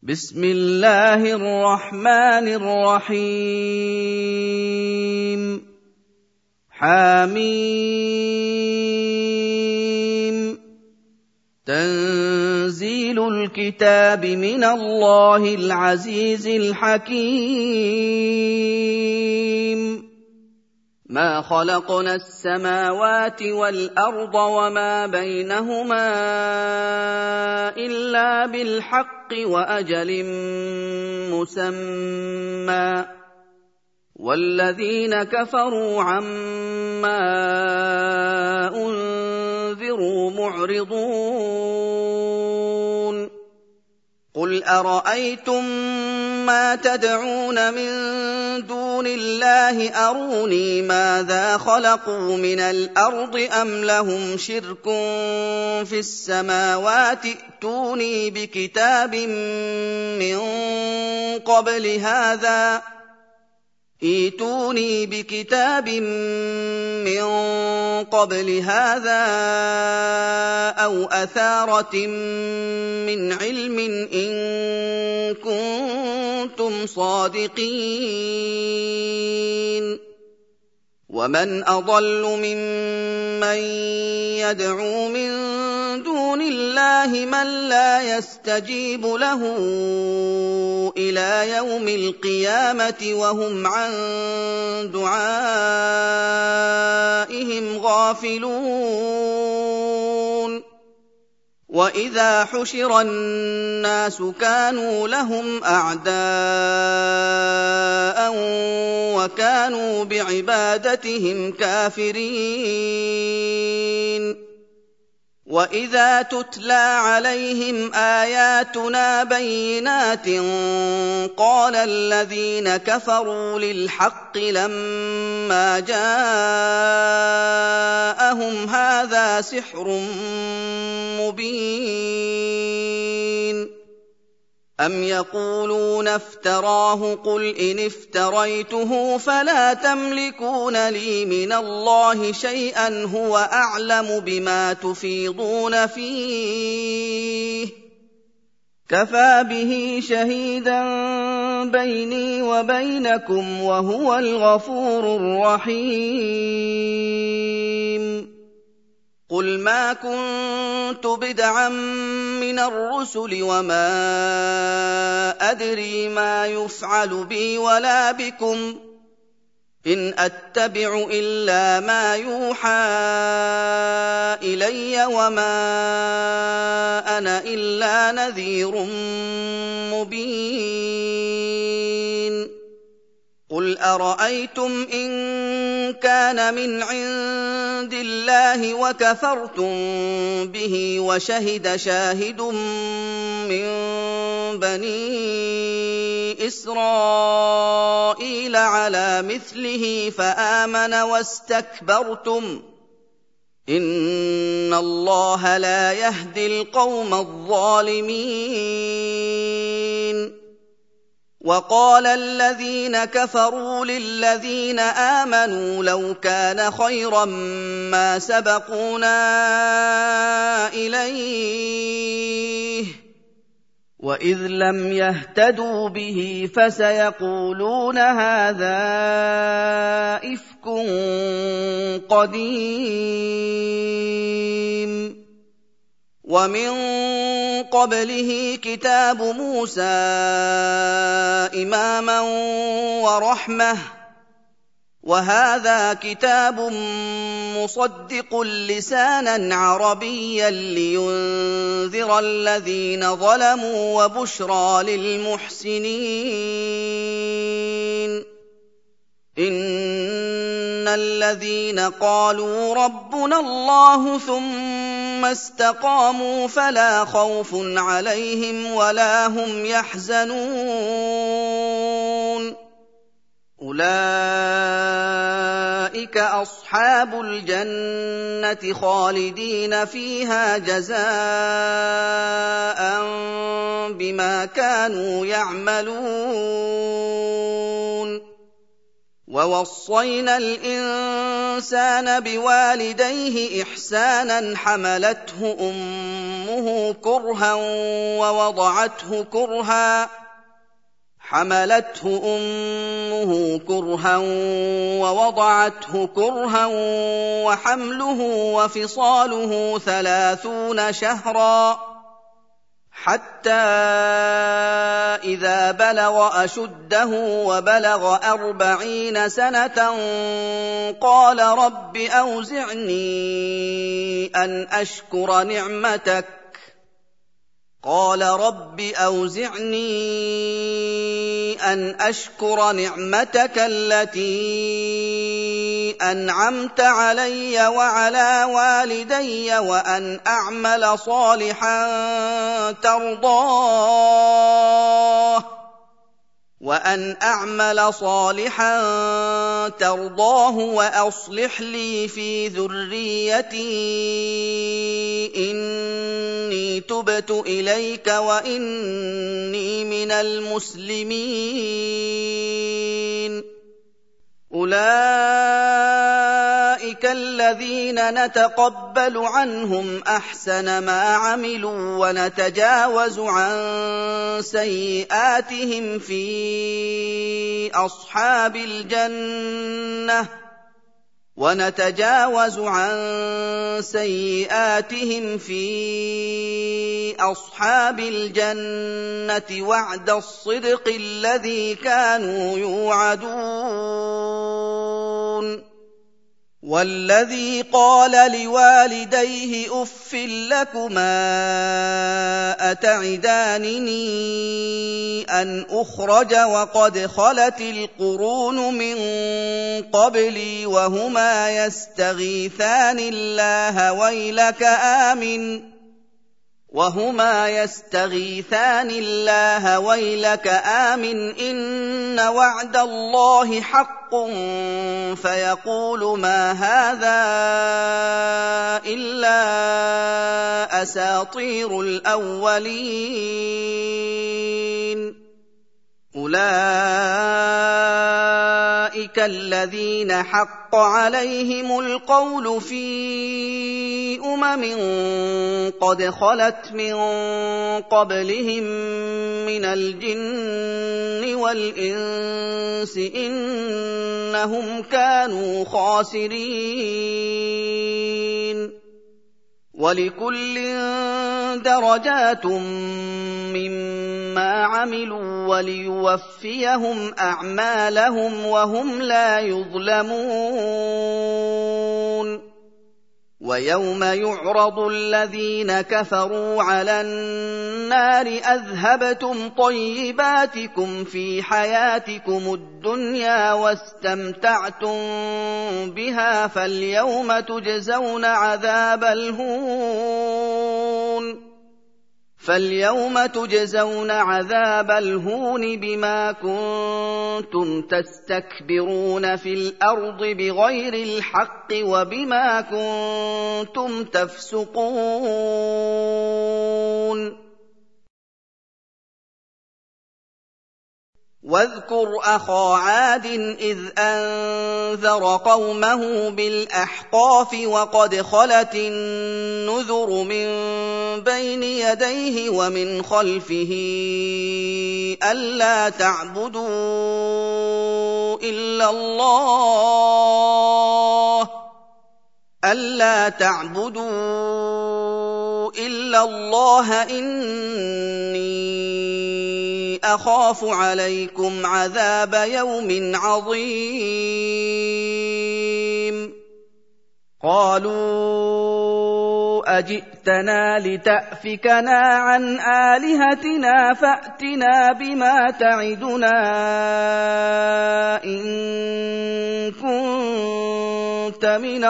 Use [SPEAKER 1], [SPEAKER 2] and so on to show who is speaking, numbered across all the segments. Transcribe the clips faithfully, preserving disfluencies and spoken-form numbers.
[SPEAKER 1] بسم الله الرحمن الرحيم حميم تنزيل الكتاب من الله العزيز الحكيم ما خلقنا السماوات والأرض وما بينهما إلا بالحق وأجل مسمى والذين كفروا عما أنذروا معرضون قل أرأيتم ما تدعون من دون الله أروني ماذا خلقوا من الأرض أم لهم شرك في السماوات ائتوني بكتاب من قبل هذا ائتوني بكتاب من قبل هذا أو أثارة من علم إن كنتم صادقين ومن أضل ممن يدعو من دون الله من لا يستجيب له إلى يوم القيامة وهم عن دعائهم غافلون وإذا حشر الناس كانوا لهم أعداء وكانوا بعبادتهم كافرين وإذا تتلى عليهم آياتنا بينات قال الذين كفروا للحق لما جاءهم هذا سحر مبين أم يقولون افتراه قل إن افتريته فلا تملكون لي من الله شيئا هو أعلم بما تفيضون فيه كفى به شهيدا بيني وبينكم وهو الغفور الرحيم قل ما كنت بدعا من الرسل وما أدري ما يفعل بي ولا بكم إن أتبع إلا ما يوحى إلي وما أنا إلا نذير مبين قل أرأيتم إن كان من عند الله وكفرتم به وشهد شاهد من بني إسرائيل على مثله فآمن واستكبرتم إن الله لا يهدي القوم الظالمين وقال الذين كفروا للذين آمنوا لو كان خيرا ما سبقونا إليه وإذ لم يهتدوا به فسيقولون هذا إفك قديم ومن قبله كتاب موسى إماما ورحمة وهذا كتاب مصدق لسانا عربيا لينذر الذين ظلموا وبشرى للمحسنين إن الذين قالوا ربنا الله ثم استقاموا فلا خوف عليهم ولا هم يحزنون أولئك أصحاب الجنة خالدين فيها جزاء بما كانوا يعملون وَوَصَّيْنَا الْإِنسَانَ بِوَالِدَيْهِ إِحْسَانًا حَمَلَتْهُ أُمُّهُ كُرْهًا وَوَضَعَتْهُ كُرْهًا حملته أمه كرها ووضعته كرها وحمله وفصاله ثلاثون شهرا حتى إذا بلغ أشده وبلغ أربعين سنة قال رب أوزعني أن أشكر نعمتك قال رب أوزعني أن أشكر نعمتك التي أنعمت علي وعلى والدي وأن أعمل صالحا ترضاه وأن أعمل صالحا ترضاه وأصلح لي في ذريتي إني تبت إليك وإني من المسلمين أولئك الذين نتقبل عنهم أحسن ما عملوا ونتجاوز عن سيئاتهم في أصحاب الجنة ونتجاوز عن سيئاتهم في أصحاب الجنة وعد الصدق الذي كانوا يوعدون والذي قال لوالديه أف لكما أتعدانني أن أخرج وقد خلت القرون من قبلي وهما يستغيثان الله ويلك آمن وهما يستغيثان الله ويلك آمن إن وعد الله حق فيقول ما هذا إلا أساطير الأولين أولئك الذين حق عليهم القول في أمم قد خلت من قبلهم من الجن والإنس إنهم كانوا خاسرين وَلِكُلٍّ دَرَجَاتٌ مِّمَّا عَمِلُوا وَلِيُوَفِّيَهُمْ أَعْمَالَهُمْ وَهُمْ لَا يُظْلَمُونَ وَيَوْمَ يُعْرَضُ الَّذِينَ كَفَرُوا عَلَى النَّارِ أَذْهَبْتُمْ طَيِّبَاتِكُمْ فِي حَيَاتِكُمُ الدُّنْيَا وَاسْتَمْتَعْتُم بِهَا فَالْيَوْمَ تُجْزَوْنَ عَذَابَ الْهُونِ فَالْيَوْمَ تُجْزَوْنَ عَذَابَ الْهُونِ بِمَا كُنتُمْ تَسْتَكْبِرُونَ فِي الْأَرْضِ بِغَيْرِ الْحَقِّ وَبِمَا كُنتُمْ تَفْسُقُونَ وَاذْكُرْ أَخَا عَادٍ إِذْ أَنذَرَ قَوْمَهُ بِالْأَحْقَافِ وَقَدْ خَلَتِ النُّذُرُ مِن بَيْنِ يَدَيْهِ وَمِنْ خَلْفِهِ أَلَّا تَعْبُدُوا إِلَّا اللَّهَ أَلَّا تَعْبُدُوا إِلَّا اللَّهَ إِنِّي أَخَافُ عَلَيْكُمْ عَذَابَ يَوْمٍ عَظِيمٍ قَالُوا أَجِئْتَنَا لِتَأْفِكَنَا عَنْ آلِهَتِنَا فَأْتِنَا بِمَا تَعِدُنَا إِن كُنتَ مِنَ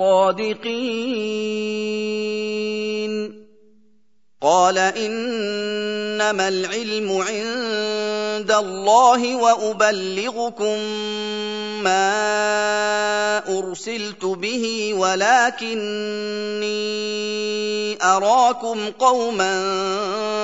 [SPEAKER 1] الصَّادِقِينَ قَالَ إِنَّمَا الْعِلْمُ عِندَ اللَّهِ وَأُبَلِّغُكُم مَّا أُرْسِلْتُ بِهِ وَلَٰكِنِّي أَرَاكُمْ قَوْمًا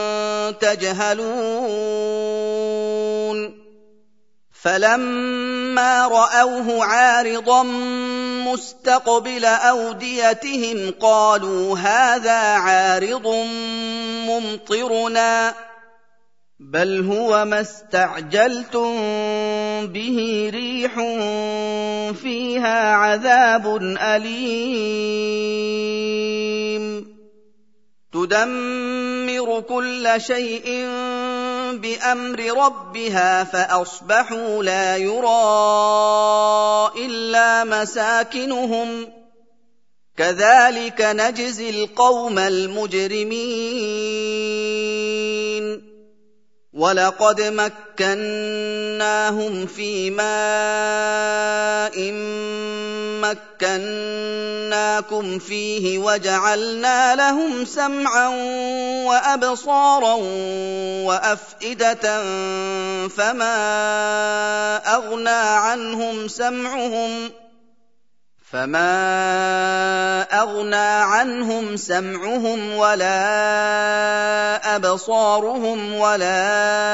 [SPEAKER 1] تَجْهَلُونَ فَلَمَّا فَلَمَّا رَأَوْهُ عَارِضًا مُّسْتَقْبِلَ أَوْدِيَتِهِمْ قَالُوا هَٰذَا عَارِضٌ مُّمْطِرُنَا ۚ بَلْ هُوَ مَا اسْتَعْجَلْتُم بِهِ رِيحٌ فِيهَا عَذَابٌ أَلِيمٌ تُدَمِّرُ كُلَّ شَيْءٍ بِأَمْرِ رَبِّهَا فَأَصْبَحُوا لَا يُرَىٰ إِلَّا مَسَاكِنُهُمْ ۚ كَذَٰلِكَ نَجْزِي الْقَوْمَ الْمُجْرِمِينَ وَلَقَدْ مَكَّنَّاهُمْ فِي مَاءٍ مَّكَّنَّاكُمْ فِيهِ وَجَعَلْنَا لَهُمْ سَمْعًا وَأَبْصَارًا وَأَفْئِدَةً فَمَا أَغْنَىٰ عَنْهُمْ سَمْعُهُمْ فما أغنى عنهم سمعهم ولا أبصارهم ولا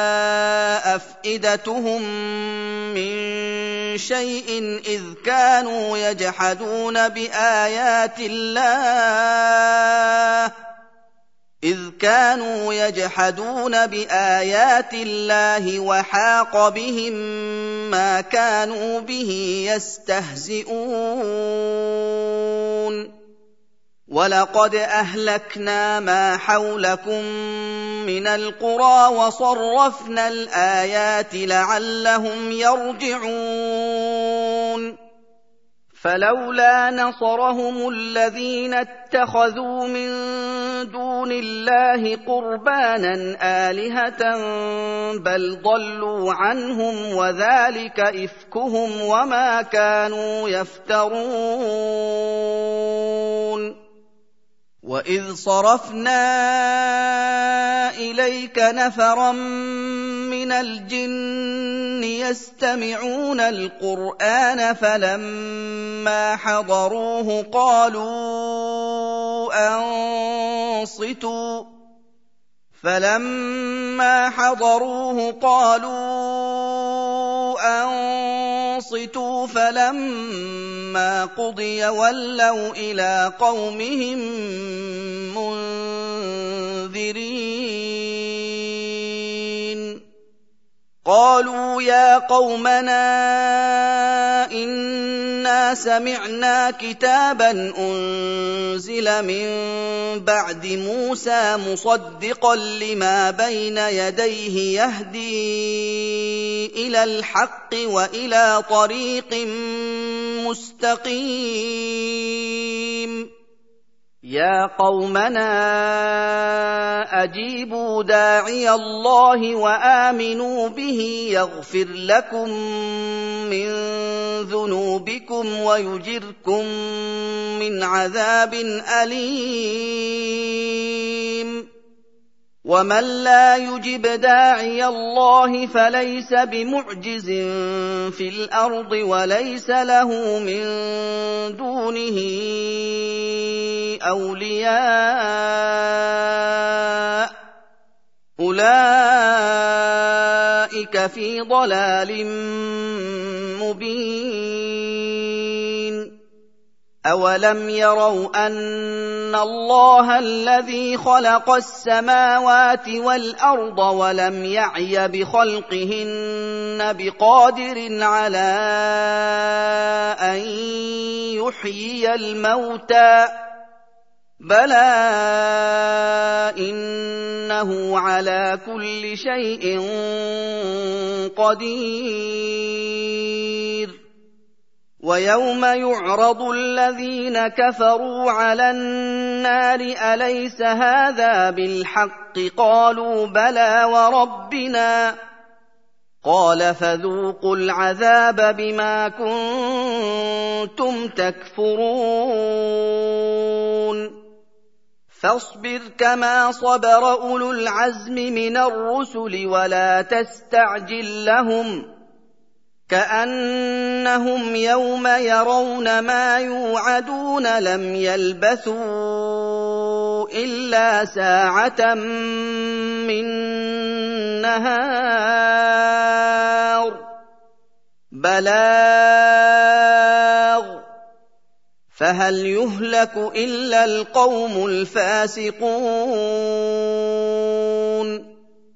[SPEAKER 1] أفئدتهم من شيء إذ كانوا يجحدون بآيات الله إذ كانوا يجحدون بآيات الله وحاق بهم ما كانوا به يستهزئون وَلَقَدْ أَهْلَكْنَا مَا حَوْلَكُم مِّنَ الْقُرَىٰ وَصَرَّفْنَا الْآيَاتِ لَعَلَّهُمْ يَرْجِعُونَ فَلَوْلَا نَصَرَهُمُ الَّذِينَ اتَّخَذُوا مِن دُونِ اللَّهِ قُرْبَانًا آلِهَةً بَلْ ضَلُّوا عَنْهُمْ وَذَٰلِكَ إِفْكُهُمْ وَمَا كَانُوا يَفْتَرُونَ وَإِذْ صَرَفْنَا إِلَيْكَ نَفَرًا مِّنَ الْجِنِّ يَسْتَمِعُونَ الْقُرْآنَ فَلَمَّا حَضَرُوهُ قَالُوا أَنصِتُوا فَلَمَّا حَضَرُوهُ قَالُوا أَنصِتُوا فَلَمَّا قُضِيَ وَلَّوْا إِلَىٰ قَوْمِهِم مُّنذِرِينَ قَالُوا يَا قَوْمَنَا إِنَّا سَمِعْنَا كِتَابًا أُنزِلَ مِن بَعْدِ مُوسَىٰ مُصَدِّقًا لِّمَا بَيْنَ يَدَيْهِ يَهْدِي إِلَى الْحَقِّ وَإِلَىٰ طَرِيقٍ مُّسْتَقِيمٍ يَا قَوْمَنَا أَجِيبُوا دَاعِيَ اللَّهِ وَآمِنُوا بِهِ يَغْفِرْ لَكُم مِّن ذُنُوبِكُمْ وَيُجِرْكُم مِّنْ عَذَابٍ أَلِيمٍ وَمَن لَّا يُجِبْ دَاعِيَ اللَّهِ فَلَيْسَ بِمُعْجِزٍ فِي الْأَرْضِ وَلَيْسَ لَهُ مِن دُونِهِ أَوْلِيَاءُ أُولَٰئِكَ فِي ضَلَالٍ مُّبِينٍ أَوَلَمْ يَرَوْا أَنَّ اللَّهَ الَّذِي خَلَقَ السَّمَاوَاتِ وَالْأَرْضَ وَلَمْ يَعْيَ بِخَلْقِهِنَّ بِقَادِرٍ عَلَىٰ أَن يُحْيِيَ الْمَوْتَىٰ بَلَىٰ إِنَّهُ عَلَىٰ كُلِّ شَيْءٍ قَدِيرٌ وَيَوْمَ يُعْرَضُ الَّذِينَ كَفَرُوا عَلَى النَّارِ أَلَيْسَ هَٰذَا بِالْحَقِّ قَالُوا بَلَىٰ وَرَبِّنَا قَالَ فَذُوقُوا الْعَذَابَ بِمَا كُنتُمْ تَكْفُرُونَ فَاصْبِرْ كَمَا صَبَرَ أُولُو الْعَزْمِ مِنَ الرُّسُلِ وَلَا تَسْتَعْجِل لَّهُمْ كَأَنَّهُمْ يَوْمَ يَرَوْنَ مَا يُوعَدُونَ لَمْ يَلْبَثُوا إِلَّا سَاعَةً مِّن نَّهَارٍ بلاغ فهل يهلك إلا القوم الفاسقون